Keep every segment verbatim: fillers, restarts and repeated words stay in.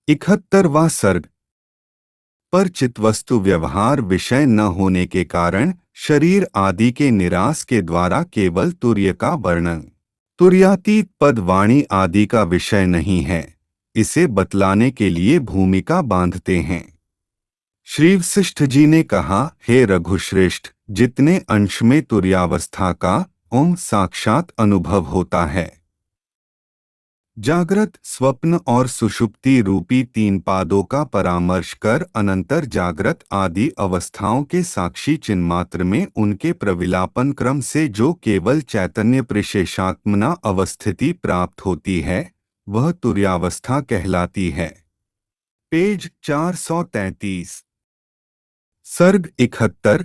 इकहत्तरवां सर्ग। पर चित्वस्तु व्यवहार विषय न होने के कारण शरीर आदि के निराश के द्वारा केवल तुर्य का वर्णन, तुर्यातीत पद वाणी आदि का विषय नहीं है, इसे बतलाने के लिए भूमिका बांधते हैं। श्री वशिष्ठ जी ने कहा, हे रघुश्रेष्ठ, जितने अंश में तुर्यावस्था का ओम साक्षात अनुभव होता है, जागृत, स्वप्न और सुषुप्ति रूपी तीन पादों का परामर्श कर अनंतर जागृत आदि अवस्थाओं के साक्षी चिन्मात्र में उनके प्रविलापन क्रम से जो केवल चैतन्य प्रशेषात्मना अवस्थिति प्राप्त होती है, वह तुर्यावस्था कहलाती है। पेज चार सौ तैंतीस। सर्ग इकहत्तर।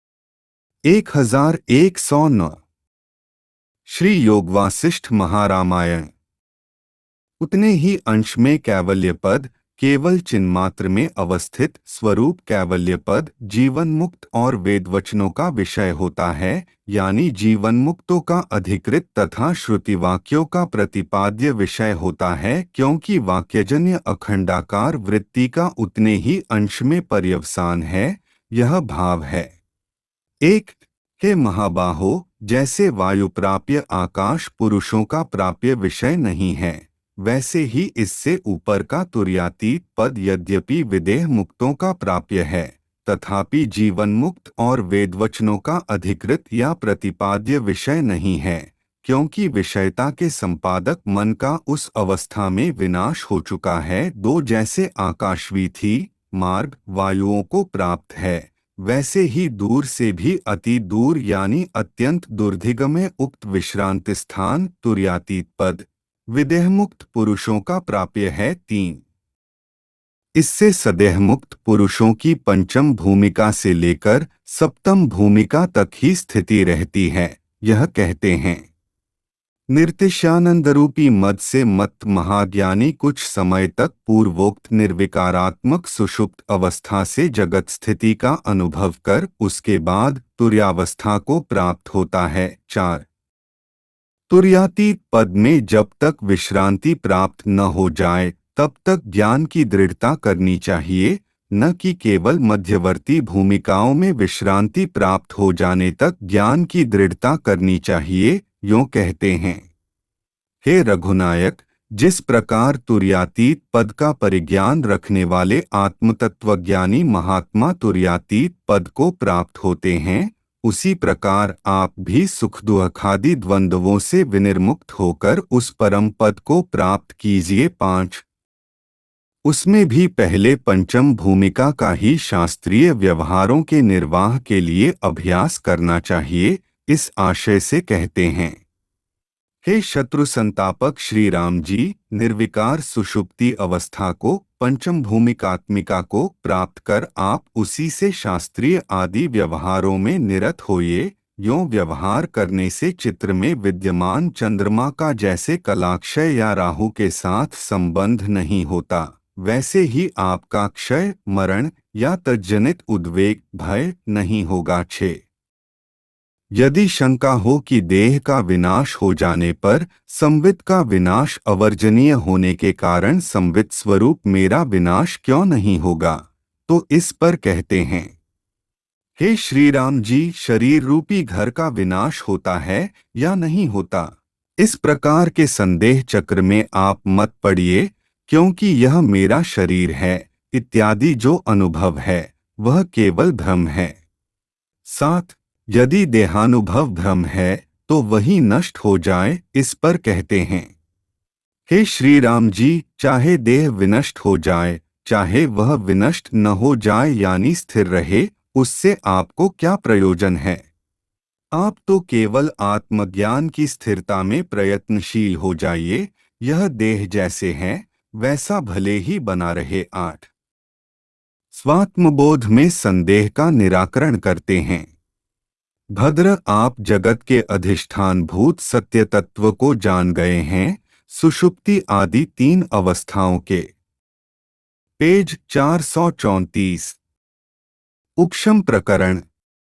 एक हजार एक सौ नौ। श्री योग वासिष्ठ महारामायण। उतने ही अंश में कैवल्य पद केवल चिन्मात्र में अवस्थित स्वरूप कैवल्य पद जीवन मुक्त और वेदवचनों का विषय होता है, यानी जीवन मुक्तों का अधिकृत तथा श्रुति वाक्यों का प्रतिपाद्य विषय होता है, क्योंकि वाक्यजन्य अखंडाकार वृत्ति का उतने ही अंश में पर्यवसान है। यह भाव है। एक, हे महाबाहो, जैसे वायु प्राप्य आकाश पुरुषों का प्राप्य विषय नहीं है, वैसे ही इससे ऊपर का तुर्यातीत पद यद्यपि विदेह मुक्तों का प्राप्य है, तथापि जीवन मुक्त और वेदवचनों का अधिकृत या प्रतिपाद्य विषय नहीं है, क्योंकि विषयता के संपादक मन का उस अवस्था में विनाश हो चुका है। दो, जैसे आकाशवीथी मार्ग वायुओं को प्राप्त है, वैसे ही दूर से भी अति दूर यानी अत्यंत दुर्धिगम्य उक्त विश्रांति स्थान तुर्यातीत पद विदेहमुक्त पुरुषों का प्राप्य है। तीन, इससे सदेहमुक्त पुरुषों की पंचम भूमिका से लेकर सप्तम भूमिका तक ही स्थिति रहती है। यह कहते हैं, निर्तिशानंदरूपी मद से मत महाज्ञानी कुछ समय तक पूर्वोक्त निर्विकारात्मक सुषुप्त अवस्था से जगत स्थिति का अनुभव कर उसके बाद तुर्यावस्था को प्राप्त होता है। चार, तुर्यातीत पद में जब तक विश्रांति प्राप्त न हो जाए तब तक ज्ञान की दृढ़ता करनी चाहिए, न कि केवल मध्यवर्ती भूमिकाओं में विश्रांति प्राप्त हो जाने तक ज्ञान की दृढ़ता करनी चाहिए। यों कहते हैं, हे रघुनायक, जिस प्रकार तुर्यातीत पद का परिज्ञान रखने वाले आत्मतत्वज्ञानी महात्मा तुर्यातीत पद को प्राप्त होते हैं, उसी प्रकार आप भी सुख दुखादि द्वंद्वों से विनिर्मुक्त होकर उस परम पद को प्राप्त कीजिए। पांच, उसमें भी पहले पंचम भूमिका का ही शास्त्रीय व्यवहारों के निर्वाह के लिए अभ्यास करना चाहिए। इस आशय से कहते हैं, हे शत्रु संतापक श्री राम जी, निर्विकार सुषुप्ति अवस्था को पंचम भूमिकात्मिका को प्राप्त कर आप उसी से शास्त्रीय आदि व्यवहारों में निरत होइए। यों व्यवहार करने से चित्र में विद्यमान चंद्रमा का जैसे कलाक्षय या राहु के साथ संबंध नहीं होता, वैसे ही आपका क्षय मरण या तज्जनित उद्वेग भय नहीं होगा। छे, यदि शंका हो कि देह का विनाश हो जाने पर संवित का विनाश अवर्जनीय होने के कारण संवित स्वरूप मेरा विनाश क्यों नहीं होगा, तो इस पर कहते हैं, हे श्री राम जी, शरीर रूपी घर का विनाश होता है या नहीं होता, इस प्रकार के संदेह चक्र में आप मत पड़िए, क्योंकि यह मेरा शरीर है इत्यादि जो अनुभव है वह केवल भ्रम है। सात, यदि देहानुभव भ्रम है तो वही नष्ट हो जाए, इस पर कहते हैं, हे श्री राम जी, चाहे देह विनष्ट हो जाए चाहे वह विनष्ट न हो जाए यानी स्थिर रहे, उससे आपको क्या प्रयोजन है। आप तो केवल आत्मज्ञान की स्थिरता में प्रयत्नशील हो जाइए। यह देह जैसे है वैसा भले ही बना रहे। आठ, स्वात्मबोध में संदेह का निराकरण करते हैं। भद्र, आप जगत के अधिष्ठान भूत सत्य तत्व को जान गए हैं, सुषुप्ति आदि तीन अवस्थाओं के। पेज चार सौ चौंतीस। उपशम प्रकरण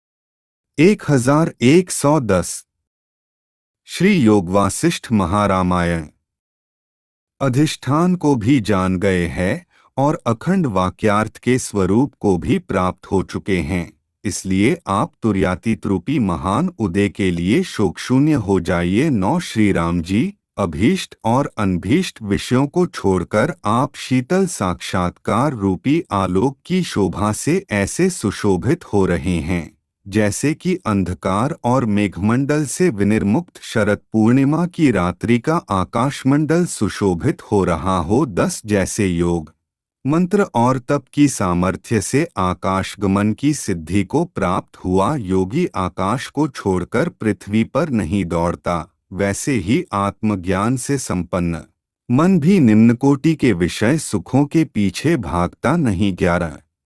एक हजार एक सौ दस। श्री योग वासिष्ठ महारामायण। अधिष्ठान को भी जान गए हैं और अखंड वाक्यार्थ के स्वरूप को भी प्राप्त हो चुके हैं। इसलिए आप तुर्यातीत रूपी महान उदय के लिए शोकशून्य हो जाइए। नौ श्री राम जी, अभीष्ट और अनभीष्ट विषयों को छोड़कर आप शीतल साक्षात्कार रूपी आलोक की शोभा से ऐसे सुशोभित हो रहे हैं जैसे कि अंधकार और मेघमंडल से विनिर्मुक्त शरद पूर्णिमा की रात्रि का आकाशमंडल सुशोभित हो रहा हो। दस जैसे योग मंत्र और तप की सामर्थ्य से आकाशगमन की सिद्धि को प्राप्त हुआ योगी आकाश को छोड़कर पृथ्वी पर नहीं दौड़ता, वैसे ही आत्मज्ञान से संपन्न मन भी निम्नकोटि के विषय सुखों के पीछे भागता नहीं। ग्यारह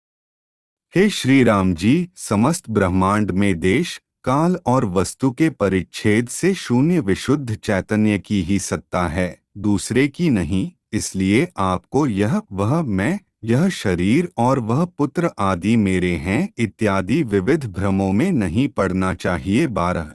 हे श्री राम जी, समस्त ब्रह्मांड में देश काल और वस्तु के परिच्छेद से शून्य विशुद्ध चैतन्य की ही सत्ता है, दूसरे की नहीं। इसलिए आपको यह वह मैं, यह शरीर और वह पुत्र आदि मेरे हैं इत्यादि विविध भ्रमों में नहीं पड़ना चाहिए। बारह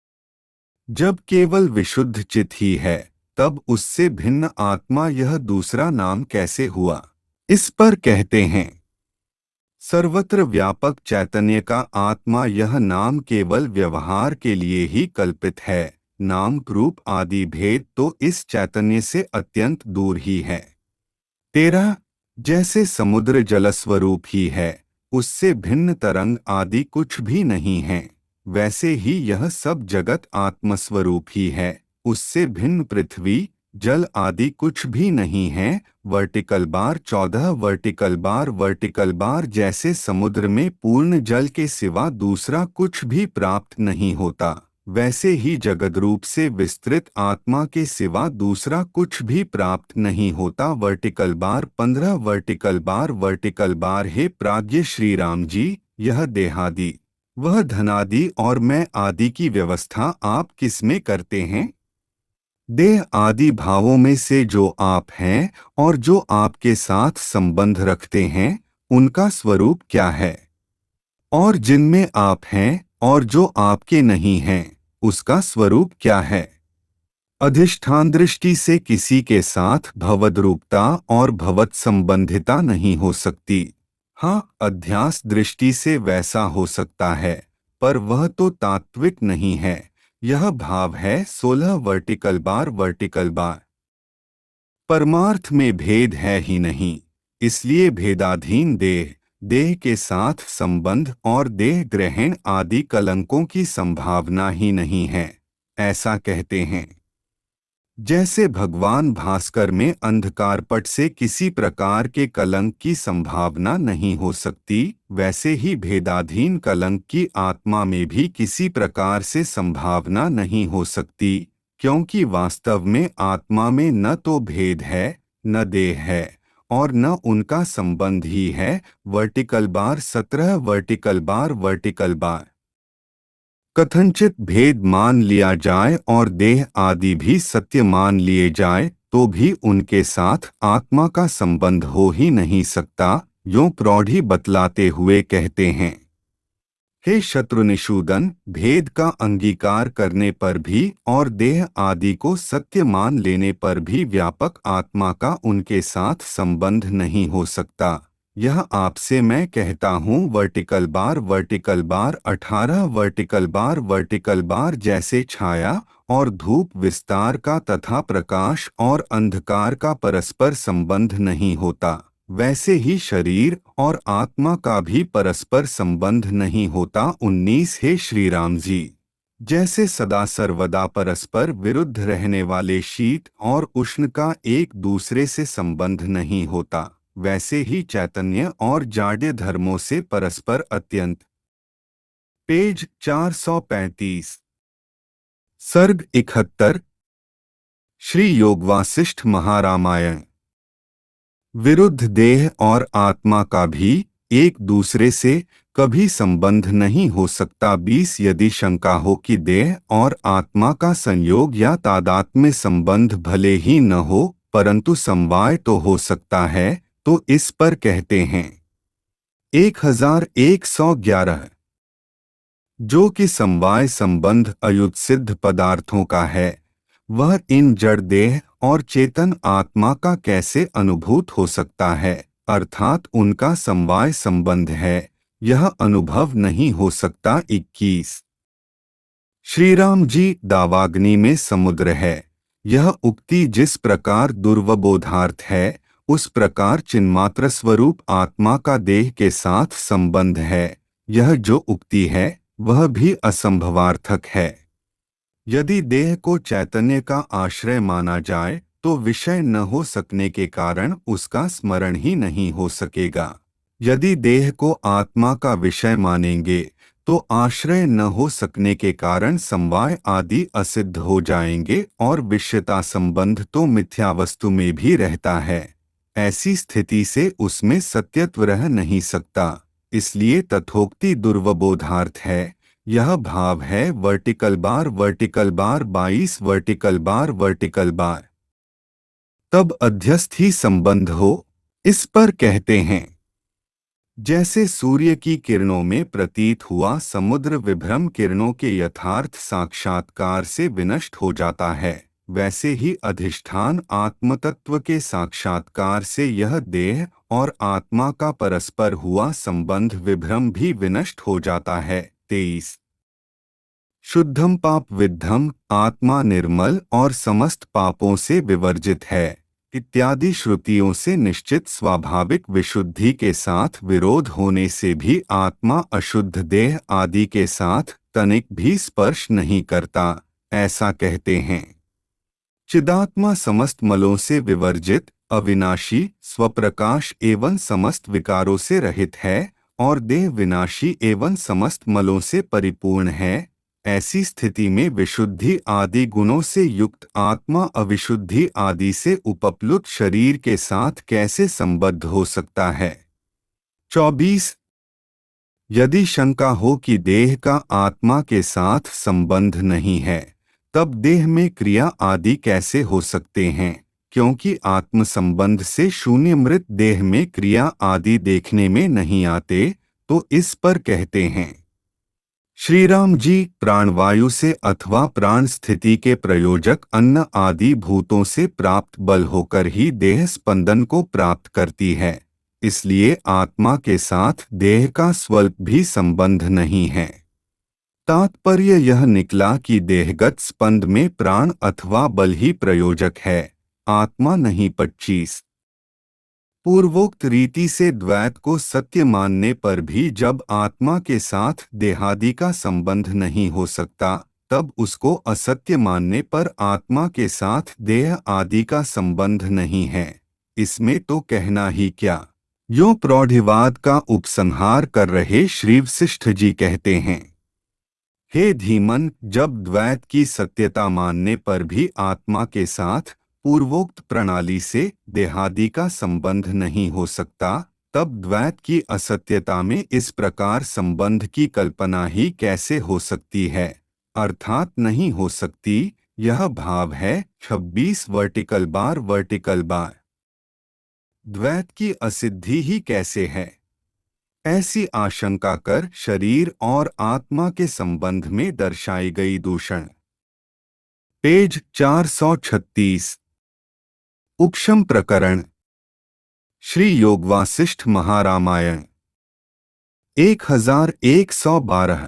जब केवल विशुद्ध चित्त ही है तब उससे भिन्न आत्मा यह दूसरा नाम कैसे हुआ? इस पर कहते हैं, सर्वत्र व्यापक चैतन्य का आत्मा यह नाम केवल व्यवहार के लिए ही कल्पित है। नाम रूप आदि भेद तो इस चैतन्य से अत्यंत दूर ही है। तेरह जैसे समुद्र जलस्वरूप ही है, उससे भिन्न तरंग आदि कुछ भी नहीं है, वैसे ही यह सब जगत आत्मस्वरूप ही है, उससे भिन्न पृथ्वी जल आदि कुछ भी नहीं है। वर्टिकल बार चौदह वर्टिकल बार वर्टिकल बार जैसे समुद्र में पूर्ण जल के सिवा दूसरा कुछ भी प्राप्त नहीं होता, वैसे ही जगत रूप से विस्तृत आत्मा के सिवा दूसरा कुछ भी प्राप्त नहीं होता। वर्टिकल बार पंद्रह वर्टिकल बार वर्टिकल बार हे प्राज्ञ श्री राम जी, यह देहादि वह धनादि और मैं आदि की व्यवस्था आप किसमें करते हैं? देह आदि भावों में से जो आप हैं और जो आपके साथ संबंध रखते हैं, उनका स्वरूप क्या है? और जिनमें आप हैं और जो आपके नहीं हैं, उसका स्वरूप क्या है? अधिष्ठान दृष्टि से किसी के साथ भवद्रूपता और भवत संबंधिता नहीं हो सकती। हाँ, अध्यास दृष्टि से वैसा हो सकता है, पर वह तो तात्विक नहीं है। यह भाव है। सोलह वर्टिकल बार वर्टिकल बार परमार्थ में भेद है ही नहीं, इसलिए भेदाधीन देह, देह के साथ संबंध और देह ग्रहण आदि कलंकों की संभावना ही नहीं है, ऐसा कहते हैं। जैसे भगवान भास्कर में अंधकारपट से किसी प्रकार के कलंक की संभावना नहीं हो सकती, वैसे ही भेदाधीन कलंक की आत्मा में भी किसी प्रकार से संभावना नहीं हो सकती, क्योंकि वास्तव में आत्मा में न तो भेद है, न देह है और न उनका संबंध ही है। वर्टिकल बार सत्रह वर्टिकल बार वर्टिकल बार कथनचित भेद मान लिया जाए और देह आदि भी सत्य मान लिए जाए तो भी उनके साथ आत्मा का संबंध हो ही नहीं सकता। यों प्रौढ़ी बतलाते हुए कहते हैं, हे शत्रुनिषूदन, भेद का अंगीकार करने पर भी और देह आदि को सत्य मान लेने पर भी व्यापक आत्मा का उनके साथ संबंध नहीं हो सकता। यह आपसे मैं कहता हूँ। वर्टिकल बार वर्टिकल बार अठारह वर्टिकल बार वर्टिकल बार जैसे छाया और धूप विस्तार का तथा प्रकाश और अंधकार का परस्पर संबंध नहीं होता, वैसे ही शरीर और आत्मा का भी परस्पर संबंध नहीं होता। उन्नीस हे श्री राम जी, जैसे सदा सर्वदा परस्पर विरुद्ध रहने वाले शीत और उष्ण का एक दूसरे से संबंध नहीं होता, वैसे ही चैतन्य और जाड्य धर्मों से परस्पर अत्यंत। पेज चार सौ पैंतीस। सर्ग इकहत्तर। श्री योग वासिष्ठ महारामायण। विरुद्ध देह और आत्मा का भी एक दूसरे से कभी संबंध नहीं हो सकता। बीस यदि शंका हो कि देह और आत्मा का संयोग या तादात्म्य संबंध भले ही न हो परंतु समवाय तो हो सकता है, तो इस पर कहते हैं, एक हजार एक सौ ग्यारह जो कि समवाय संबंध अयुत सिद्ध पदार्थों का है, वह इन जड़ देह और चेतन आत्मा का कैसे अनुभूत हो सकता है? अर्थात उनका समवाय संबंध है, यह अनुभव नहीं हो सकता। इक्कीस। श्री राम जी, दावाग्नि में समुद्र है। यह उक्ति जिस प्रकार दुर्वबोधार्थ है, उस प्रकार चिन्मात्र स्वरूप आत्मा का देह के साथ संबंध है। यह जो उक्ति है वह भी असंभवार्थक है। यदि देह को चैतन्य का आश्रय माना जाए तो विषय न हो सकने के कारण उसका स्मरण ही नहीं हो सकेगा। यदि देह को आत्मा का विषय मानेंगे तो आश्रय न हो सकने के कारण समवाय आदि असिद्ध हो जाएंगे और विषयता संबंध तो मिथ्या वस्तु में भी रहता है। ऐसी स्थिति से उसमें सत्यत्व रह नहीं सकता। इसलिए तथोक्ति दुर्वबोधार्थ है। यह भाव है वर्टिकल बार वर्टिकल बार बाईस वर्टिकल बार वर्टिकल बार। तब अध्यस्थ ही संबंध हो। इस पर कहते हैं, जैसे सूर्य की किरणों में प्रतीत हुआ समुद्र विभ्रम किरणों के यथार्थ साक्षात्कार से विनष्ट हो जाता है, वैसे ही अधिष्ठान आत्मतत्व के साक्षात्कार से यह देह और आत्मा का परस्पर हुआ संबंध विभ्रम भी विनष्ट हो जाता है। तेईस। शुद्धम पाप विद्धम, आत्मा निर्मल और समस्त पापों से विवर्जित है इत्यादि श्रुतियों से निश्चित स्वाभाविक विशुद्धि के साथ विरोध होने से भी आत्मा अशुद्ध देह आदि के साथ तनिक भी स्पर्श नहीं करता, ऐसा कहते हैं। चिदात्मा समस्त मलों से विवर्जित, अविनाशी, स्वप्रकाश एवं समस्त विकारों से रहित है और देह विनाशी एवं समस्त मलों से परिपूर्ण है। ऐसी स्थिति में विशुद्धि आदि गुणों से युक्त आत्मा अविशुद्धि आदि से उपप्लुत शरीर के साथ कैसे संबद्ध हो सकता है। चौबीस। यदि शंका हो कि देह का आत्मा के साथ संबंध नहीं है, तब देह में क्रिया आदि कैसे हो सकते हैं, क्योंकि आत्म संबंध से शून्य मृत देह में क्रिया आदि देखने में नहीं आते। तो इस पर कहते हैं, श्री राम जी, प्राणवायु से अथवा प्राण स्थिति के प्रयोजक अन्न आदि भूतों से प्राप्त बल होकर ही देह स्पंदन को प्राप्त करती है। इसलिए आत्मा के साथ देह का स्वल्प भी संबंध नहीं है। तात्पर्य यह निकला कि देहगत स्पंद में प्राण अथवा बल ही प्रयोजक है, आत्मा नहीं। पच्चीस। पूर्वोक्त रीति से द्वैत को सत्य मानने पर भी जब आत्मा के साथ देहादि का संबंध नहीं हो सकता, तब उसको असत्य मानने पर आत्मा के साथ देह आदि का संबंध नहीं है। इसमें तो कहना ही क्या। यों प्रौढ़िवाद का उपसंहार कर रहे श्री वशिष्ठ जी कहते हैं, हे धीमन, जब द्वैत की सत्यता मानने पर भी आत्मा के साथ पूर्वोक्त प्रणाली से देहादि का संबंध नहीं हो सकता, तब द्वैत की असत्यता में इस प्रकार संबंध की कल्पना ही कैसे हो सकती है, अर्थात नहीं हो सकती। यह भाव है। छब्बीस वर्टिकल बार वर्टिकल बार। द्वैत की असिद्धि ही कैसे है, ऐसी आशंका कर शरीर और आत्मा के संबंध में दर्शाई गई दूषण। पेज चार सौ छत्तीस। उपशम प्रकरण, श्री योग वासिष्ठ महारामायण, एक हजार एक सौ बारह।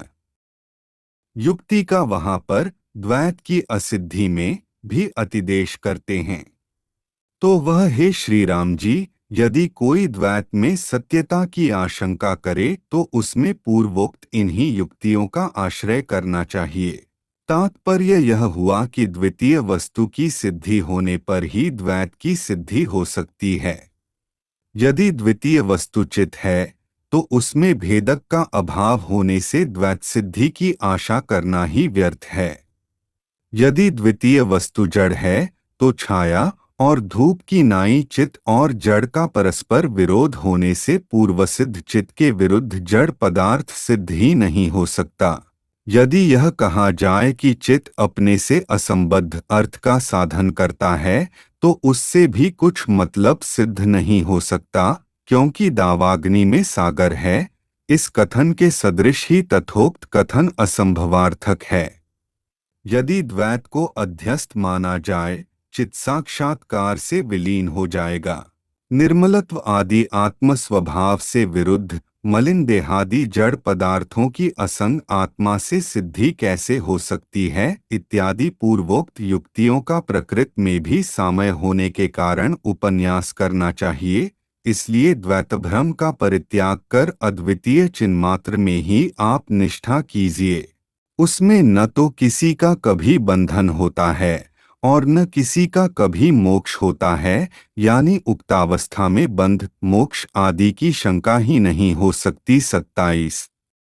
युक्ति का वहां पर द्वैत की असिद्धि में भी अतिदेश करते हैं। तो वह, हे श्री राम जी, यदि कोई द्वैत में सत्यता की आशंका करे तो उसमें पूर्वोक्त इन्हीं युक्तियों का आश्रय करना चाहिए। तात्पर्य यह हुआ कि द्वितीय वस्तु की सिद्धि होने पर ही द्वैत की सिद्धि हो सकती है। यदि द्वितीय वस्तु चित है तो उसमें भेदक का अभाव होने से द्वैत सिद्धि की आशा करना ही व्यर्थ है। यदि द्वितीय वस्तु जड़ है तो छाया और धूप की नाई चित और जड़ का परस्पर विरोध होने से पूर्वसिद्ध चित के विरुद्ध जड़ पदार्थ सिद्ध ही नहीं हो सकता। यदि यह कहा जाए कि चित अपने से असंबद्ध अर्थ का साधन करता है तो उससे भी कुछ मतलब सिद्ध नहीं हो सकता, क्योंकि दावाग्नि में सागर है। इस कथन के सदृश ही तथोक्त कथन असंभवार्थक है। यदि द्वैत को अध्यस्त माना जाए, चित साक्षात्कार से विलीन हो जाएगा। निर्मलत्व आदि आत्म स्वभाव से विरुद्ध मलिन देहादि जड़ पदार्थों की असंग आत्मा से सिद्धि कैसे हो सकती है इत्यादि पूर्वोक्त युक्तियों का प्रकृत में भी सामय होने के कारण उपन्यास करना चाहिए। इसलिए द्वैतभ्रम का परित्याग कर अद्वितीय चिन्मात्र में ही आप निष्ठा कीजिए। उसमें न तो किसी का कभी बंधन होता है और न किसी का कभी मोक्ष होता है, यानी उक्तावस्था में बंध मोक्ष आदि की शंका ही नहीं हो सकती। सत्ताईस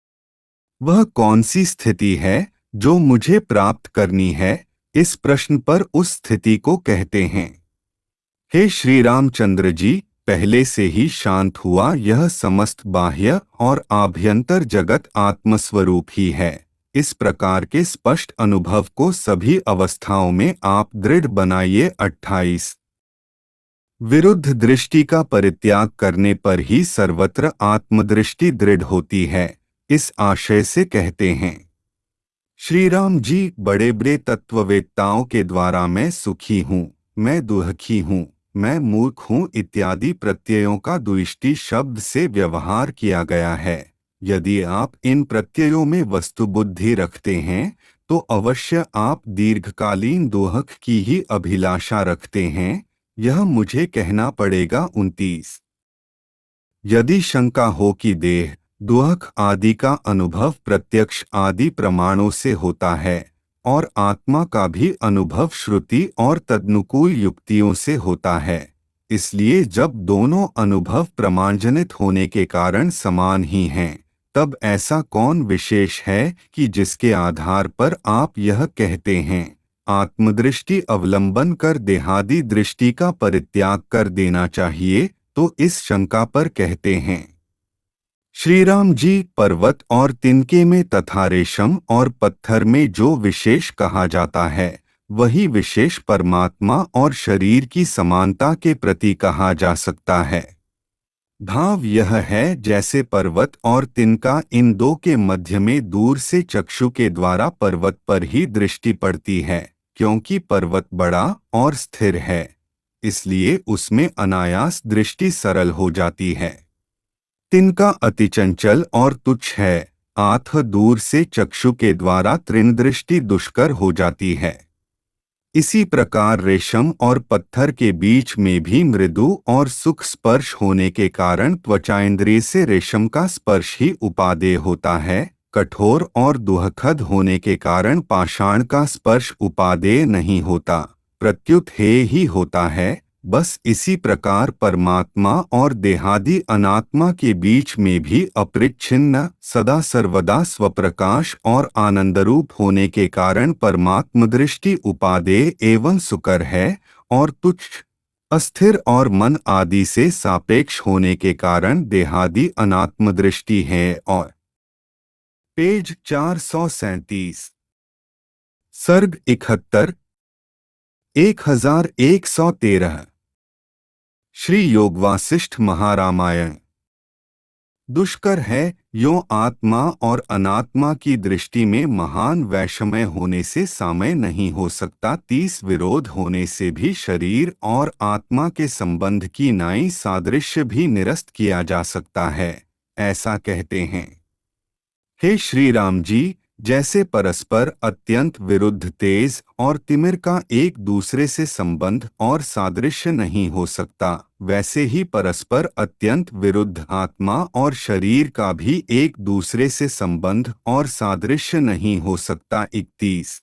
वह कौन सी स्थिति है जो मुझे प्राप्त करनी है, इस प्रश्न पर उस स्थिति को कहते हैं। हे श्री रामचंद्र जी, पहले से ही शांत हुआ यह समस्त बाह्य और आभ्यंतर जगत आत्मस्वरूप ही है। इस प्रकार के स्पष्ट अनुभव को सभी अवस्थाओं में आप दृढ़ बनाइए। अट्ठाईस विरुद्ध दृष्टि का परित्याग करने पर ही सर्वत्र आत्मदृष्टि दृढ़ होती है, इस आशय से कहते हैं। श्री राम जी, बड़े बड़े तत्ववेत्ताओं के द्वारा मैं सुखी हूँ, मैं दुखी हूँ, मैं मूर्ख हूँ इत्यादि प्रत्ययों का द्विष्टि शब्द से व्यवहार किया गया है। यदि आप इन प्रत्ययों में वस्तुबुद्धि रखते हैं तो अवश्य आप दीर्घकालीन दुख की ही अभिलाषा रखते हैं, यह मुझे कहना पड़ेगा। उनतीस यदि शंका हो कि देह दुख आदि का अनुभव प्रत्यक्ष आदि प्रमाणों से होता है और आत्मा का भी अनुभव श्रुति और तदनुकूल युक्तियों से होता है, इसलिए जब दोनों अनुभव प्रमाणजनित होने के कारण समान ही हैं, तब ऐसा कौन विशेष है कि जिसके आधार पर आप यह कहते हैं आत्मदृष्टि अवलंबन कर देहादि दृष्टि का परित्याग कर देना चाहिए, तो इस शंका पर कहते हैं। श्री राम जी, पर्वत और तिनके में तथा रेशम और पत्थर में जो विशेष कहा जाता है वही विशेष परमात्मा और शरीर की समानता के प्रति कहा जा सकता है। भाव यह है जैसे पर्वत और तिनका इन दो के मध्य में दूर से चक्षु के द्वारा पर्वत पर ही दृष्टि पड़ती है, क्योंकि पर्वत बड़ा और स्थिर है, इसलिए उसमें अनायास दृष्टि सरल हो जाती है। तिनका अति चंचल और तुच्छ है, आठ दूर से चक्षु के द्वारा तृणदृष्टि दुष्कर हो जाती है। इसी प्रकार रेशम और पत्थर के बीच में भी मृदु और सुख स्पर्श होने के कारण त्वचाइंद्रिय से रेशम का स्पर्श ही उपादेय होता है, कठोर और दुखद होने के कारण पाषाण का स्पर्श उपादेय नहीं होता, प्रत्युत हेय ही होता है। बस इसी प्रकार परमात्मा और देहादि अनात्मा के बीच में भी अपरिच्छिन्न सदा सर्वदा स्वप्रकाश और आनंदरूप होने के कारण परमात्म दृष्टि उपादेय एवं सुकर है और तुच्छ अस्थिर और मन आदि से सापेक्ष होने के कारण देहादि अनात्म दृष्टि है। और पेज चार सौ सैंतीस सर्ग इकहत्तर एक हजार एक सौ तेरह श्री योग वासिष्ठ महारामायण। दुष्कर है यो आत्मा और अनात्मा की दृष्टि में महान वैषम्य होने से सामय नहीं हो सकता। तीस विरोध होने से भी शरीर और आत्मा के संबंध की नाई सादृश्य भी निरस्त किया जा सकता है, ऐसा कहते हैं। हे श्री राम जी, जैसे परस्पर अत्यंत विरुद्ध तेज और तिमिर का एक दूसरे से संबंध और सादृश्य नहीं हो सकता, वैसे ही परस्पर अत्यंत विरुद्ध आत्मा और शरीर का भी एक दूसरे से संबंध और सादृश्य नहीं हो सकता। इकतीस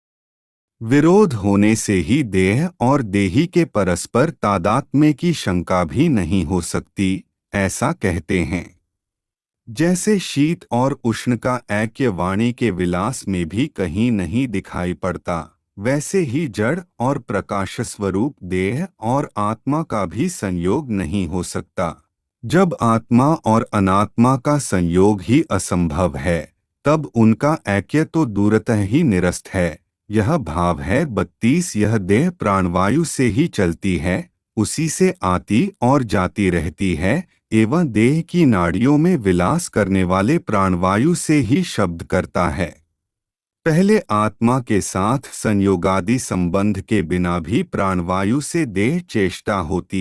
विरोध होने से ही देह और देही के परस्पर तादात्म्य की शंका भी नहीं हो सकती, ऐसा कहते हैं। जैसे शीत और उष्ण का ऐक्य वाणी के विलास में भी कहीं नहीं दिखाई पड़ता, वैसे ही जड़ और प्रकाश स्वरूप देह और आत्मा का भी संयोग नहीं हो सकता। जब आत्मा और अनात्मा का संयोग ही असंभव है, तब उनका ऐक्य तो दूरतः ही निरस्त है। यह भाव है। बत्तीस यह देह प्राणवायु से ही चलती है, उसी से आती और जाती रहती है, एवं देह की नाड़ियों में विलास करने वाले प्राणवायु से ही शब्द करता है। पहले आत्मा के साथ संयोगादि संबंध के बिना भी प्राणवायु से देह चेष्टा होती है,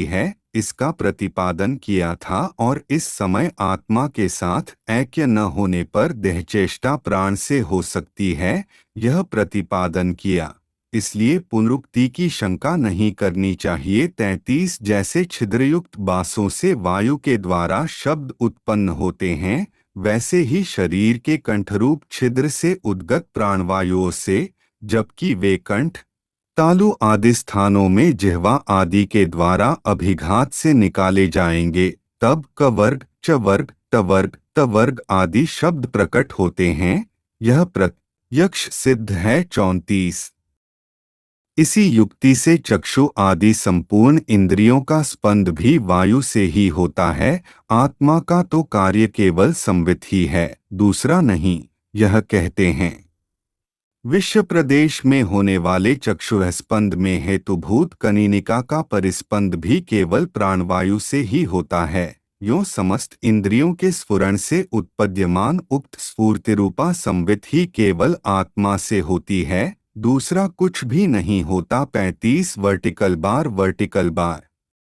इसका प्रतिपादन किया था और इस समय आत्मा के साथ ऐक्य न होने पर देहचेष्टा प्राण से हो सकती है, यह प्रतिपादन किया। इसलिए पुनरुक्ति की शंका नहीं करनी चाहिए। तैंतीस जैसे छिद्रयुक्त बांसों से वायु के द्वारा शब्द उत्पन्न होते हैं, वैसे ही शरीर के कंठरूप छिद्र से उद्गत प्राणवायुओं से, जबकि वे कंठ, तालु आदि स्थानों में जिह्वा आदि के द्वारा अभिघात से निकाले जाएंगे, तब क वर्ग, च वर्ग, त वर्ग, त वर्ग आदि शब्द प्रकट होते हैं। यह प्रत्यक्ष सिद्ध है। चौंतीस इसी युक्ति से चक्षु आदि संपूर्ण इंद्रियों का स्पंद भी वायु से ही होता है। आत्मा का तो कार्य केवल संवित ही है, दूसरा नहीं। यह कहते हैं विश्व प्रदेश में होने वाले चक्षुस्पंद में हेतुभूत कनिनिका का परिस्पंद भी केवल प्राणवायु से ही होता है। यों समस्त इंद्रियों के स्फुरण से उत्पद्यमान उक्त स्फूर्तिरूपा संवित ही केवल आत्मा से होती है, दूसरा कुछ भी नहीं होता। पैंतीस वर्टिकल बार वर्टिकल बार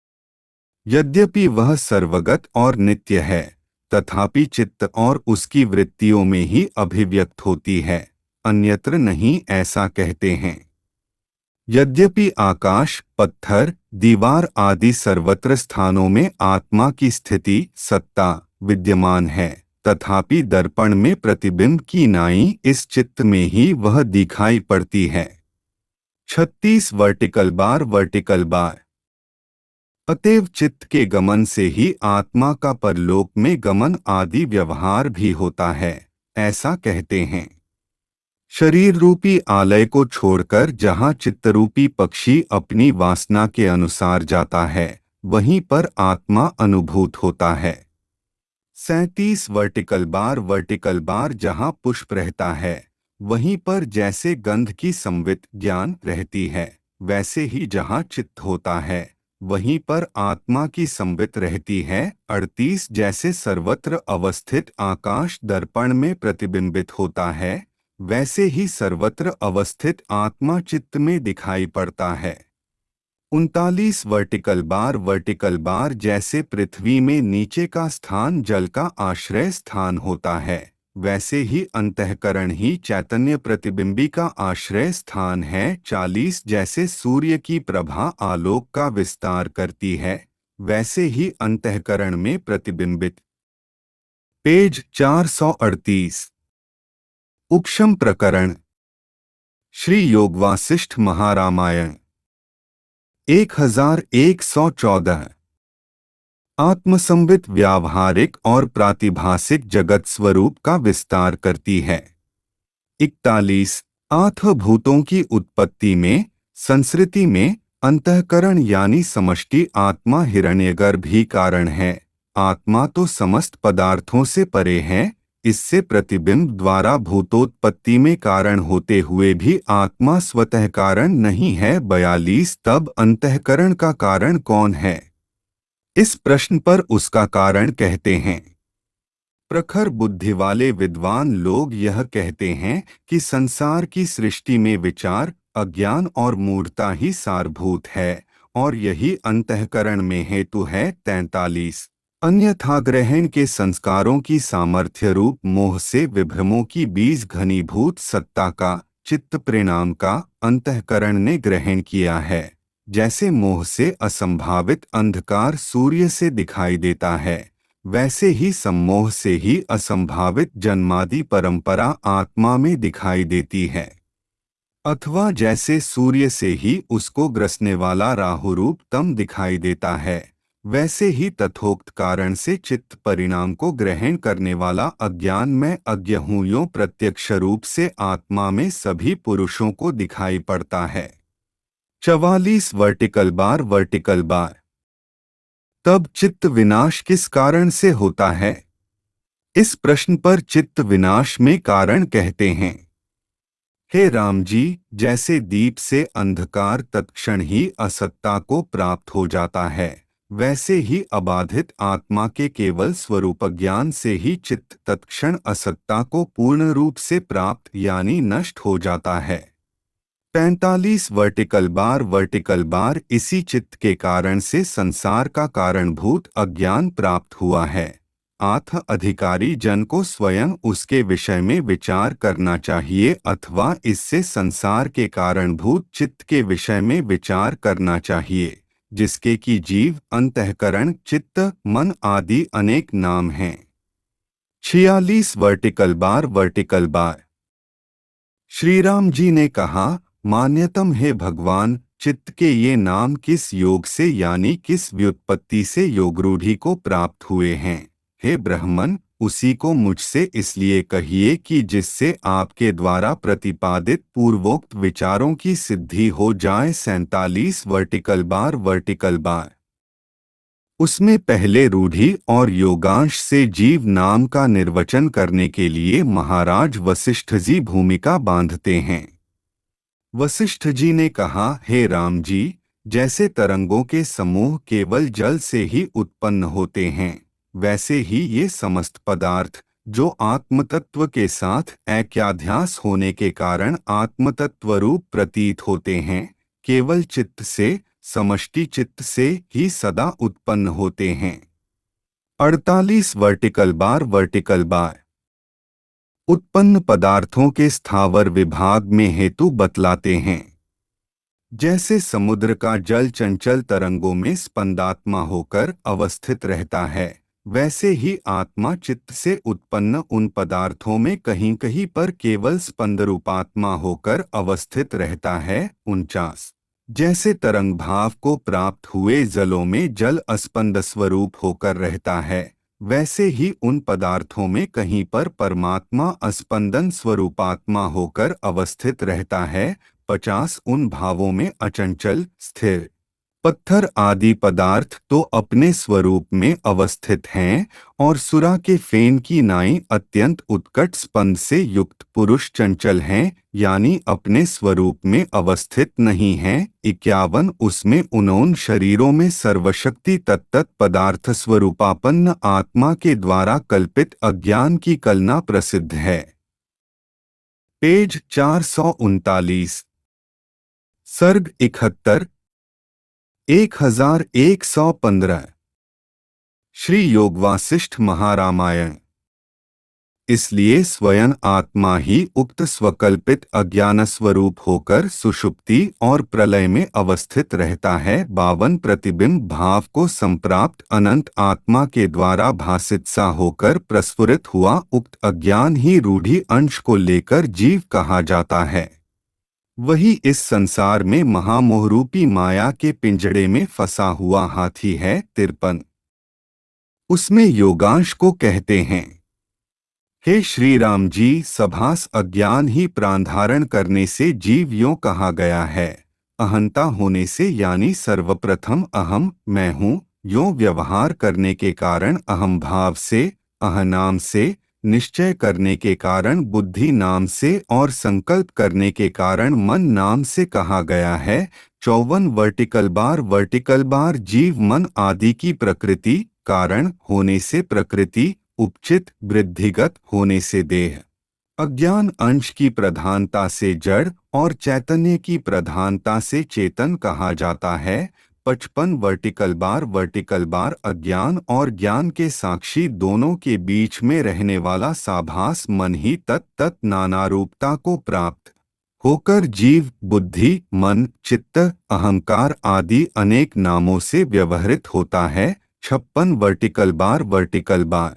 यद्यपि वह सर्वगत और नित्य है, तथापि चित्त और उसकी वृत्तियों में ही अभिव्यक्त होती है, अन्यत्र नहीं, ऐसा कहते हैं। यद्यपि आकाश, पत्थर, दीवार आदि सर्वत्र स्थानों में आत्मा की स्थिति सत्ता विद्यमान है, तथापि दर्पण में प्रतिबिंब की नाई इस चित्त में ही वह दिखाई पड़ती है। छत्तीस वर्टिकल बार वर्टिकल बार अतएव चित्त के गमन से ही आत्मा का परलोक में गमन आदि व्यवहार भी होता है, ऐसा कहते हैं। शरीर रूपी आलय को छोड़कर जहाँ चित्तरूपी पक्षी अपनी वासना के अनुसार जाता है, वहीं पर आत्मा अनुभूत होता है। सैंतीस वर्टिकल बार वर्टिकल बार जहाँ पुष्प रहता है, वहीं पर जैसे गंध की संवित ज्ञान रहती है, वैसे ही जहाँ चित्त होता है, वहीं पर आत्मा की संवित रहती है। अड़तीस जैसे सर्वत्र अवस्थित आकाश दर्पण में प्रतिबिंबित होता है, वैसे ही सर्वत्र अवस्थित आत्मा चित्त में दिखाई पड़ता है। उनतालीस वर्टिकल बार वर्टिकल बार जैसे पृथ्वी में नीचे का स्थान जल का आश्रय स्थान होता है, वैसे ही अंतःकरण ही चैतन्य प्रतिबिंबी का आश्रय स्थान है। चालीस जैसे सूर्य की प्रभा आलोक का विस्तार करती है, वैसे ही अंतःकरण में प्रतिबिंबित। पेज चार सौ अड़तीस उपशम प्रकरण श्री योग वासिष्ठ महारामायण एक हजार एक सौ चौदह आत्मसंवित व्यावहारिक और प्रातिभासिक जगत स्वरूप का विस्तार करती है। इकतालीस आठ भूतों की उत्पत्ति में, संसृति में अंतःकरण यानी समष्टि आत्मा हिरण्यगर्भ ही कारण है। आत्मा तो समस्त पदार्थों से परे है, इससे प्रतिबिंब द्वारा भूतोत्पत्ति में कारण होते हुए भी आत्मा स्वतः कारण नहीं है। बयालीस तब अंतःकरण का कारण कौन है? इस प्रश्न पर उसका कारण कहते हैं। प्रखर बुद्धि वाले विद्वान लोग यह कहते हैं कि संसार की सृष्टि में विचार, अज्ञान और मूढ़ता ही सारभूत है और यही अंतःकरण में हेतु है। तैंतालीस अन्यथा ग्रहण के संस्कारों की सामर्थ्य रूप मोह से विभ्रमों की बीज घनीभूत सत्ता का, चित्त परिणाम का अंतःकरण ने ग्रहण किया है। जैसे मोह से असंभावित अंधकार सूर्य से दिखाई देता है, वैसे ही सम्मोह से ही असंभावित जन्मादि परंपरा आत्मा में दिखाई देती है। अथवा जैसे सूर्य से ही उसको ग्रसने वाला राहुरूप तम दिखाई देता है, वैसे ही तथोक्त कारण से चित्त परिणाम को ग्रहण करने वाला अज्ञान में अज्ञ हूँ यों प्रत्यक्ष रूप से आत्मा में सभी पुरुषों को दिखाई पड़ता है। चवालीस वर्टिकल बार वर्टिकल बार तब चित्त विनाश किस कारण से होता है? इस प्रश्न पर चित्त विनाश में कारण कहते हैं। हे राम जी, जैसे दीप से अंधकार तत्क्षण ही असत्ता को प्राप्त हो जाता है, वैसे ही अबाधित आत्मा के केवल स्वरूप ज्ञान से ही चित्त तत्क्षण असत्ता को पूर्ण रूप से प्राप्त यानी नष्ट हो जाता है। पैंतालीस वर्टिकल बार वर्टिकल बार इसी चित्त के कारण से संसार का कारणभूत अज्ञान प्राप्त हुआ है। आथ अधिकारी जन को स्वयं उसके विषय में विचार करना चाहिए अथवा इससे संसार के कारणभूत चित्त के विषय में विचार करना चाहिए, जिसके कि जीव, अंतःकरण, चित्त, मन आदि अनेक नाम हैं। छियालीस vertical bar vertical bar Shri Ram ji ने कहा, मान्यतम है भगवान, चित्त के ये नाम किस योग से यानी किस व्युत्पत्ति से योगरूढ़ि को प्राप्त हुए हैं। हे ब्राह्मण, उसी को मुझसे इसलिए कहिए कि जिससे आपके द्वारा प्रतिपादित पूर्वोक्त विचारों की सिद्धि हो जाए। सैंतालीस वर्टिकल बार वर्टिकल बार उसमें पहले रूढ़ि और योगांश से जीव नाम का निर्वचन करने के लिए महाराज वशिष्ठ जी भूमिका बांधते हैं। वशिष्ठ जी ने कहा, हे राम जी, जैसे तरंगों के समूह केवल जल से ही उत्पन्न होते हैं, वैसे ही ये समस्त पदार्थ जो आत्मतत्व के साथ ऐक्याध्यास होने के कारण आत्मतत्वरूप प्रतीत होते हैं, केवल चित्त से, समष्टि चित्त से ही सदा उत्पन्न होते हैं। अड़तालीस वर्टिकल बार वर्टिकल बार उत्पन्न पदार्थों के स्थावर विभाग में हेतु बतलाते हैं। जैसे समुद्र का जल चंचल तरंगों में स्पंदात्मा होकर अवस्थित रहता है, वैसे ही आत्मा चित्त से उत्पन्न उन पदार्थों में कहीं कहीं पर केवल स्पंदरूपात्मा होकर अवस्थित रहता है। उनचास जैसे तरंग भाव को प्राप्त हुए जलों में जल अस्पंद स्वरूप होकर रहता है, वैसे ही उन पदार्थों में कहीं पर परमात्मा अस्पंदन स्वरूपात्मा होकर अवस्थित रहता है। पचास उन भावों में अचंचल, स्थिर, पत्थर आदि पदार्थ तो अपने स्वरूप में अवस्थित हैं और सुरा के फेन की नाई अत्यंत उत्कट स्पंद से युक्त पुरुष चंचल हैं, यानी अपने स्वरूप में अवस्थित नहीं हैं। इक्यावन उसमें उनोन शरीरों में सर्वशक्ति तत्त पदार्थ स्वरूपापन्न आत्मा के द्वारा कल्पित अज्ञान की कलना प्रसिद्ध है। पेज चार सौ उनतालीस। सर्ग इकहत्तर एक हजार एक सौ पंद्रह। श्री योग वासिष्ठ महारामायण। इसलिए स्वयं आत्मा ही उक्त स्वकल्पित अज्ञान स्वरूप होकर सुषुप्ति और प्रलय में अवस्थित रहता है। बावन प्रतिबिंब भाव को संप्राप्त अनंत आत्मा के द्वारा भासित सा होकर प्रस्फुरित हुआ उक्त अज्ञान ही रूढ़ि अंश को लेकर जीव कहा जाता है। वही इस संसार में महामोहरूपी माया के पिंजड़े में फंसा हुआ हाथी है। तिरपन उसमें योगांश को कहते हैं। हे श्री राम जी, सभास अज्ञान ही प्राणधारण करने से जीव यों कहा गया है। अहंता होने से यानी सर्वप्रथम अहम मैं हूँ यों व्यवहार करने के कारण अहम भाव से, अहनाम से, निश्चय करने के कारण बुद्धि नाम से और संकल्प करने के कारण मन नाम से कहा गया है। चौवन वर्टिकल बार वर्टिकल बार जीव मन आदि की प्रकृति, कारण होने से प्रकृति, उपचित वृद्धिगत होने से देह, अज्ञान अंश की प्रधानता से जड़ और चैतन्य की प्रधानता से चेतन कहा जाता है। पचपन वर्टिकल बार वर्टिकल बार अज्ञान और ज्ञान के साक्षी दोनों के बीच में रहने वाला साभास मन ही तत् तत् नानारूपता को प्राप्त होकर जीव बुद्धि, मन, चित्त, अहंकार आदि अनेक नामों से व्यवहृत होता है। छप्पन वर्टिकल बार वर्टिकल बार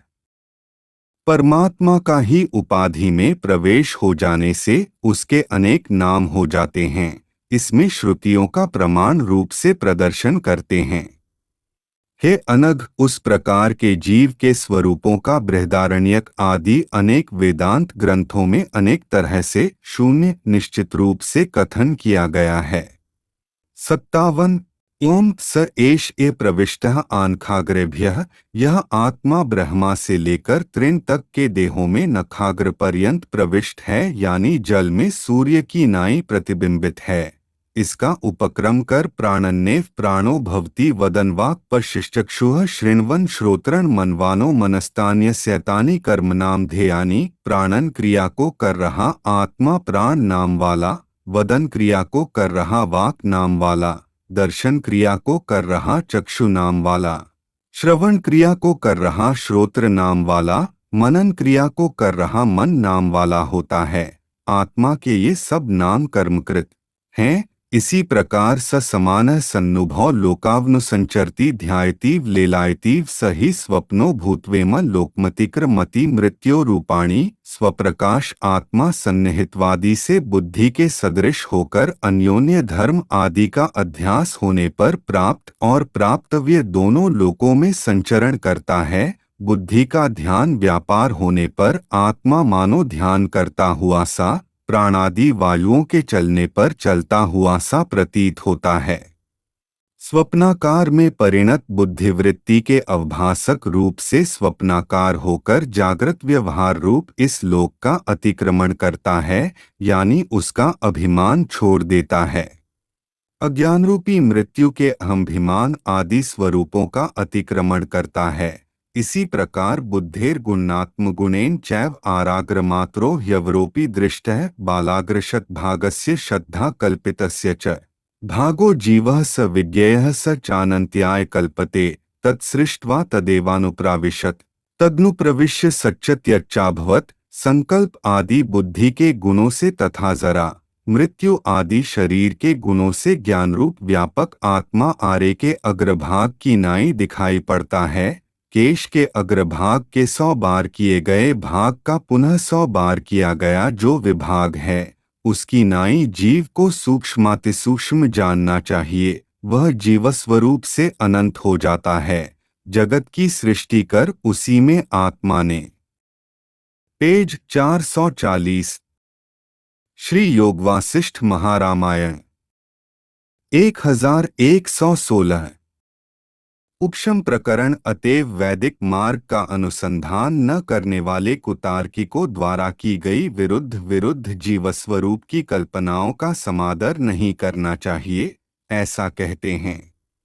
परमात्मा का ही उपाधि में प्रवेश हो जाने से उसके अनेक नाम हो जाते हैं। इसमें श्रुतियों का प्रमाण रूप से प्रदर्शन करते हैं। हे अनघ, उस प्रकार के जीव के स्वरूपों का बृहदारण्यक आदि अनेक वेदांत ग्रंथों में अनेक तरह से शून्य निश्चित रूप से कथन किया गया है। सत्तावन ओम स एष ए प्रविष्टः आनखाग्रेभ्यः, यह आत्मा ब्रह्मा से लेकर तृण तक के देहों में नखाग्र पर्यंत प्रविष्ट है, यानी जल में सूर्य की नाई प्रतिबिंबित है। इसका उपक्रम कर प्राणन्नेव प्राणो भवति वदनवाक् पश्चिश्चक्षुः शृण्वन् श्रोत्रन् मनवानो मनस्तान्य सैतानि कर्म नाम ध्येयानि। प्राणन क्रिया को कर रहा आत्मा प्राण नाम वाला वदन क्रिया को कर रहा वाक नाम वाला, दर्शन क्रिया को कर रहा चक्षु नाम वाला, श्रवण क्रिया को कर रहा श्रोत्र नाम वाला, मनन क्रिया को कर रहा मन नाम वाला होता है। आत्मा के ये सब नाम कर्मकृत हैं। इसी प्रकार स समान सन्नुभव लोकावनुसंचरती ध्यायतीव लेलायतीव सही स्वप्नो भूतवेम लोकमतिक्रमति मृत्यो रूपाणी स्वप्रकाश आत्मा सन्निहितवादी से बुद्धि के सदृश होकर अन्योन्य धर्म आदि का अध्यास होने पर प्राप्त और प्राप्तव्य दोनों लोकों में संचरण करता है। बुद्धि का ध्यान व्यापार होने पर आत्मा मानो ध्यान करता हुआ सा प्राणादि वायुओं के चलने पर चलता हुआ सा प्रतीत होता है। स्वप्नाकार में परिणत बुद्धिवृत्ति के अवभासक रूप से स्वप्नाकार होकर जागृत व्यवहार रूप इस लोक का अतिक्रमण करता है, यानी उसका अभिमान छोड़ देता है। अज्ञानरूपी मृत्यु के अहंभिमान आदि स्वरूपों का अतिक्रमण करता है। इसी प्रकार बुद्धेर गुणात्म गुणेन चैव आराग्रमात्रो ह्यवरोपि दृष्टः बालाग्रशत भागस्य श्रद्धा कल्पितस्य च भागो जीवः स विज्ञेयः स चानन्त्याय कल्पते तत्सृष्ट्वा तदेवानुप्राविशत तदनुप्रविश्य सच्चत्यच्चाभवत्। संकल्प आदि बुद्धि के गुणों से तथा जरा मृत्यु आदि शरीर के गुणों से ज्ञानरूप व्यापक आत्मा आरे के अग्रभाग की नाई दिखाई पड़ता है। केश के अग्रभाग के सौ बार किए गए भाग का पुनः सौ बार किया गया जो विभाग है, उसकी नाई जीव को सूक्ष्मातिसूक्ष्म जानना चाहिए। वह जीवस्वरूप से अनंत हो जाता है। जगत की सृष्टि कर उसी में आत्मा ने। पेज चार सौ चालीस श्री योगवासिष्ठ महारामायण एक हजार एक सौ सोलह। उपशम प्रकरण अतएव वैदिक मार्ग का अनुसंधान न करने वाले कुतार्किकों द्वारा की गई विरुद्ध विरुद्ध जीवस्वरूप की कल्पनाओं का समादर नहीं करना चाहिए, ऐसा कहते हैं।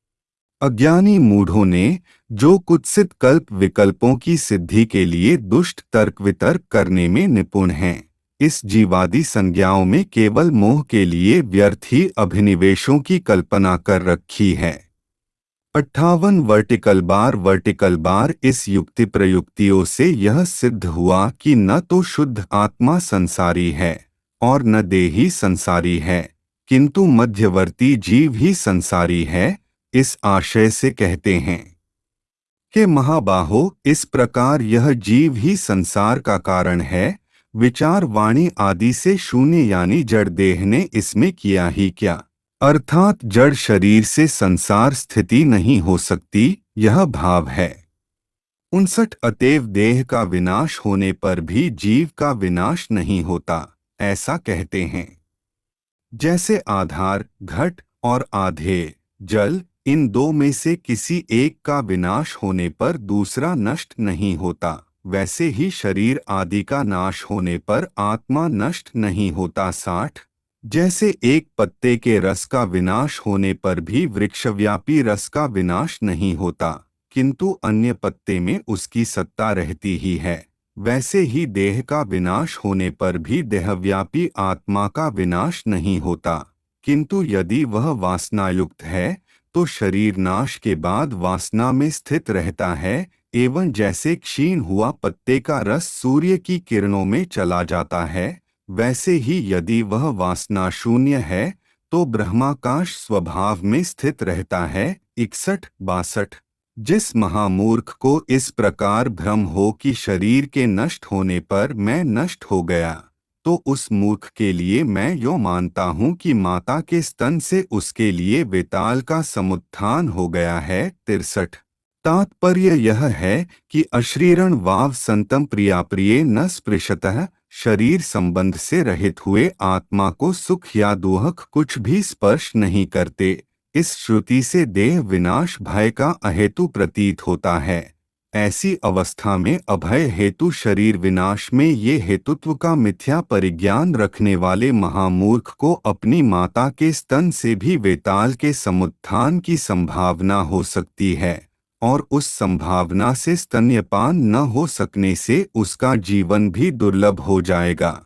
अज्ञानी मूढ़ों ने जो कुत्सित कल्प विकल्पों की सिद्धि के लिए दुष्ट तर्क वितर्क करने में निपुण हैं, इस जीवादि संज्ञाओं में केवल मोह के लिए व्यर्थ ही अभिनिवेशों की कल्पना कर रखी है। अट्ठावन वर्टिकल बार वर्टिकल बार इस युक्ति प्रयुक्तियों से यह सिद्ध हुआ कि न तो शुद्ध आत्मा संसारी है और न देही संसारी है, किंतु मध्यवर्ती जीव ही संसारी है। इस आशय से कहते हैं कि महाबाहो, इस प्रकार यह जीव ही संसार का कारण है। विचार वाणी आदि से शून्य यानी जड़ देह ने इसमें किया ही क्या, अर्थात जड़ शरीर से संसार स्थिति नहीं हो सकती, यह भाव है। उनसठ अतएव देह का विनाश होने पर भी जीव का विनाश नहीं होता, ऐसा कहते हैं। जैसे आधार घट और आधेय जल, इन दो में से किसी एक का विनाश होने पर दूसरा नष्ट नहीं होता, वैसे ही शरीर आदि का नाश होने पर आत्मा नष्ट नहीं होता। साठ जैसे एक पत्ते के रस का विनाश होने पर भी वृक्षव्यापी रस का विनाश नहीं होता, किंतु अन्य पत्ते में उसकी सत्ता रहती ही है, वैसे ही देह का विनाश होने पर भी देहव्यापी आत्मा का विनाश नहीं होता, किंतु यदि वह वासनायुक्त है तो शरीर नाश के बाद वासना में स्थित रहता है। एवं जैसे क्षीण हुआ पत्ते का रस सूर्य की किरणों में चला जाता है, वैसे ही यदि वह वासना शून्य है तो ब्रह्माकाश स्वभाव में स्थित रहता है। इकसठ बासठ जिस महामूर्ख को इस प्रकार भ्रम हो कि शरीर के नष्ट होने पर मैं नष्ट हो गया, तो उस मूर्ख के लिए मैं यो मानता हूँ कि माता के स्तन से उसके लिए वेताल का समुत्थान हो गया है। तिरसठ तात्पर्य यह है कि अश्रीरण वाव संतम प्रिया प्रिय न स्पृशतः, शरीर संबंध से रहित हुए आत्मा को सुख या दुख कुछ भी स्पर्श नहीं करते। इस श्रुति से देह विनाश भय का अहेतु प्रतीत होता है। ऐसी अवस्था में अभय हेतु शरीर विनाश में ये हेतुत्व का मिथ्या परिज्ञान रखने वाले महामूर्ख को अपनी माता के स्तन से भी वेताल के समुत्थान की संभावना हो सकती है, और उस संभावना से स्तन्यपान न हो सकने से उसका जीवन भी दुर्लभ हो जाएगा।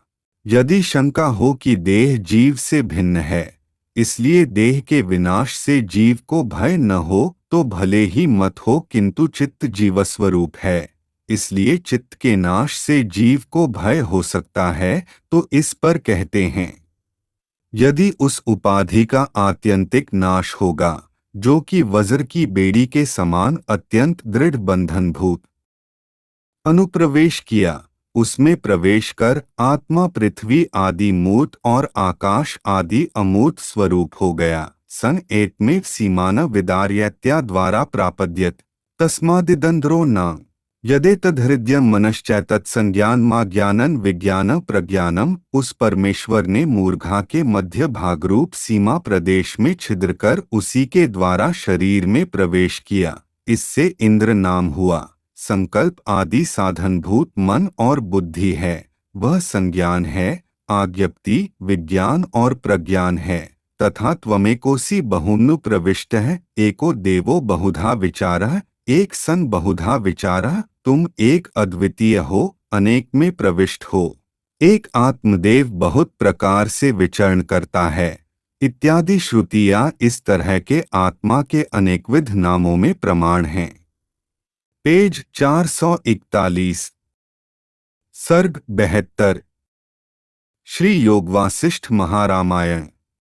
यदि शंका हो कि देह जीव से भिन्न है, इसलिए देह के विनाश से जीव को भय न हो, तो भले ही मत हो, किंतु चित्त जीवस्वरूप है, इसलिए चित्त के नाश से जीव को भय हो सकता है, तो इस पर कहते हैं, यदि उस उपाधि का आत्यंतिक नाश होगा जो कि वज्र की बेड़ी के समान अत्यंत दृढ़ बंधनभूत अनुप्रवेश किया, उसमें प्रवेश कर आत्मा पृथ्वी आदि मूर्त और आकाश आदि अमूर्त स्वरूप हो गया। सन एक में सीमान विदार्यत्या द्वारा प्रापद्यत तस्मादिदंद्रो न यदेतदहृदयं मनश्चैतत्संज्ञानमा ज्ञानन विज्ञान प्रज्ञानम। उस परमेश्वर ने मूर्धा के मध्य भागरूप सीमा प्रदेश में छिद्र कर उसी के द्वारा शरीर में प्रवेश किया, इससे इंद्र नाम हुआ। संकल्प आदि साधनभूत मन और बुद्धि है, वह संज्ञान है, आज्ञप्ति विज्ञान और प्रज्ञान है। तथा त्वमेकोसी बहुनु प्रविष्टः एको देवो बहुधा विचारः। एक सन बहुधा विचारः, तुम एक अद्वितीय हो, अनेक में प्रविष्ट हो। एक आत्मदेव बहुत प्रकार से विचरण करता है इत्यादि श्रुतियाँ इस तरह के आत्मा के अनेकविध नामों में प्रमाण हैं। पेज चार सौ इकतालीस। सर्ग बहत्तर। श्री योगवासिष्ठ महारामायण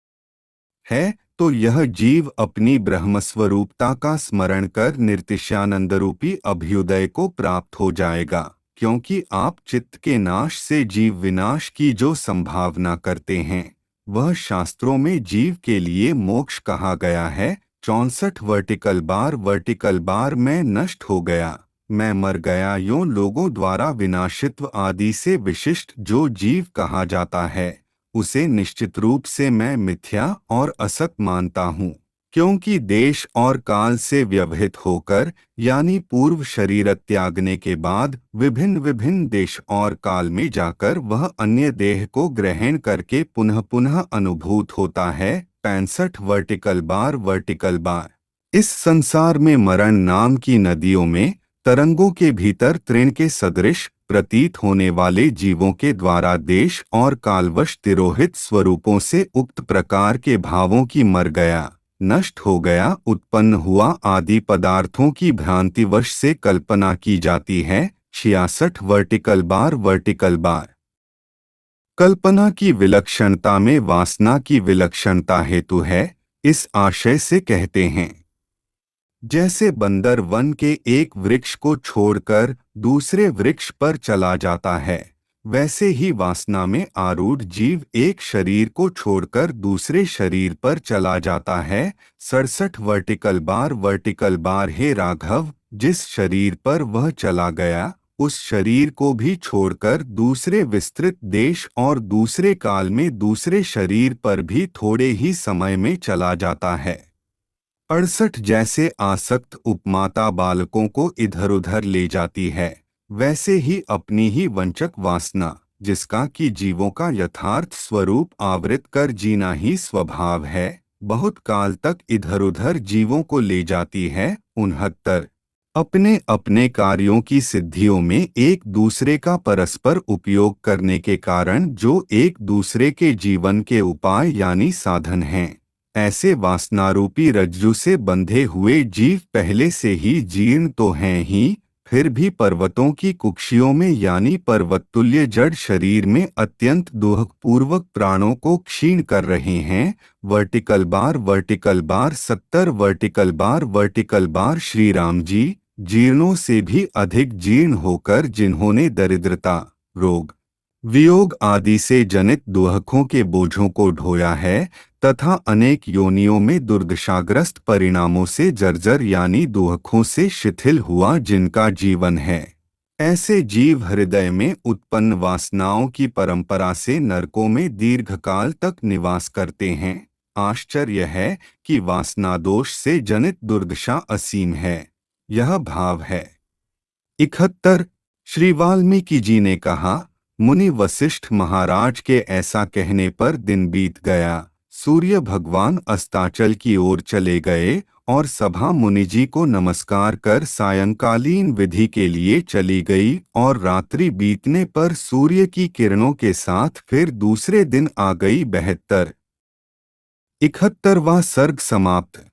है। तो यह जीव अपनी ब्रह्मस्वरूपता का स्मरण कर निर्तिशयानंद रूपी अभ्युदय को प्राप्त हो जाएगा, क्योंकि आप चित्त के नाश से जीव विनाश की जो संभावना करते हैं वह शास्त्रों में जीव के लिए मोक्ष कहा गया है। चौंसठ वर्टिकल बार वर्टिकल बार मैं नष्ट हो गया, मैं मर गया, यों लोगों द्वारा विनाशित्व आदि से विशिष्ट जो जीव कहा जाता है उसे निश्चित रूप से मैं मिथ्या और असत मानता हूँ, क्योंकि देश और काल से व्यवहित होकर यानी पूर्व शरीर त्यागने के बाद विभिन्न विभिन्न देश और काल में जाकर वह अन्य देह को ग्रहण करके पुनः पुनः अनुभूत होता है। पैंसठ वर्टिकल बार वर्टिकल बार। इस संसार में मरण नाम की नदियों में तरंगों के भीतर तृण के सदृश प्रतीत होने वाले जीवों के द्वारा देश और कालवश तिरोहित स्वरूपों से उक्त प्रकार के भावों की मर गया, नष्ट हो गया, उत्पन्न हुआ आदि पदार्थों की भ्रांतिवश से कल्पना की जाती है। छियासठ वर्टिकल बार वर्टिकल बार। कल्पना की विलक्षणता में वासना की विलक्षणता हेतु है, इस आशय से कहते हैं, जैसे बंदर वन के एक वृक्ष को छोड़कर दूसरे वृक्ष पर चला जाता है, वैसे ही वासना में आरूढ़ जीव एक शरीर को छोड़कर दूसरे शरीर पर चला जाता है। सड़सठ वर्टिकल बार वर्टिकल बार। हे राघव, जिस शरीर पर वह चला गया उस शरीर को भी छोड़कर दूसरे विस्तृत देश और दूसरे काल में दूसरे शरीर पर भी थोड़े ही समय में चला जाता है। अड़सठ जैसे आसक्त उपमाता बालकों को इधर उधर ले जाती है, वैसे ही अपनी ही वंचक वासना, जिसका कि जीवों का यथार्थ स्वरूप आवृत कर जीना ही स्वभाव है, बहुत काल तक इधर उधर जीवों को ले जाती है। उनहत्तर अपने अपने कार्यों की सिद्धियों में एक दूसरे का परस्पर उपयोग करने के कारण जो एक दूसरे के जीवन के उपाय यानी साधन हैं, ऐसे वासनारूपी रज्जु से बंधे हुए जीव पहले से ही जीर्ण तो हैं ही, फिर भी पर्वतों की कुक्षियों में यानी पर्वतुल्य जड़ शरीर में अत्यंत दुहपूर्वक प्राणों को क्षीण कर रहे हैं। Vertical bar vertical bar. सत्तर vertical bar vertical bar. Shri Ram ji जीर्णों से भी अधिक जीर्ण होकर जिन्होंने दरिद्रता, रोग, वियोग आदि से जनित दुहकों के बोझों को ढोया है तथा अनेक योनियों में दुर्दशाग्रस्त परिणामों से जर्जर यानी दुहकों से शिथिल हुआ जिनका जीवन है, ऐसे जीव हृदय में उत्पन्न वासनाओं की परंपरा से नरकों में दीर्घकाल तक निवास करते हैं। आश्चर्य है कि वासना दोष से जनित दुर्दशा असीम है, यह भाव है। इकहत्तर श्री वाल्मीकि जी ने कहा, मुनि वशिष्ठ महाराज के ऐसा कहने पर दिन बीत गया। सूर्य भगवान अस्ताचल की ओर चले गए और सभा मुनिजी को नमस्कार कर सायंकालीन विधि के लिए चली गई और रात्रि बीतने पर सूर्य की किरणों के साथ फिर दूसरे दिन आ गई। बहत्तर इकहत्तरवां सर्ग समाप्त।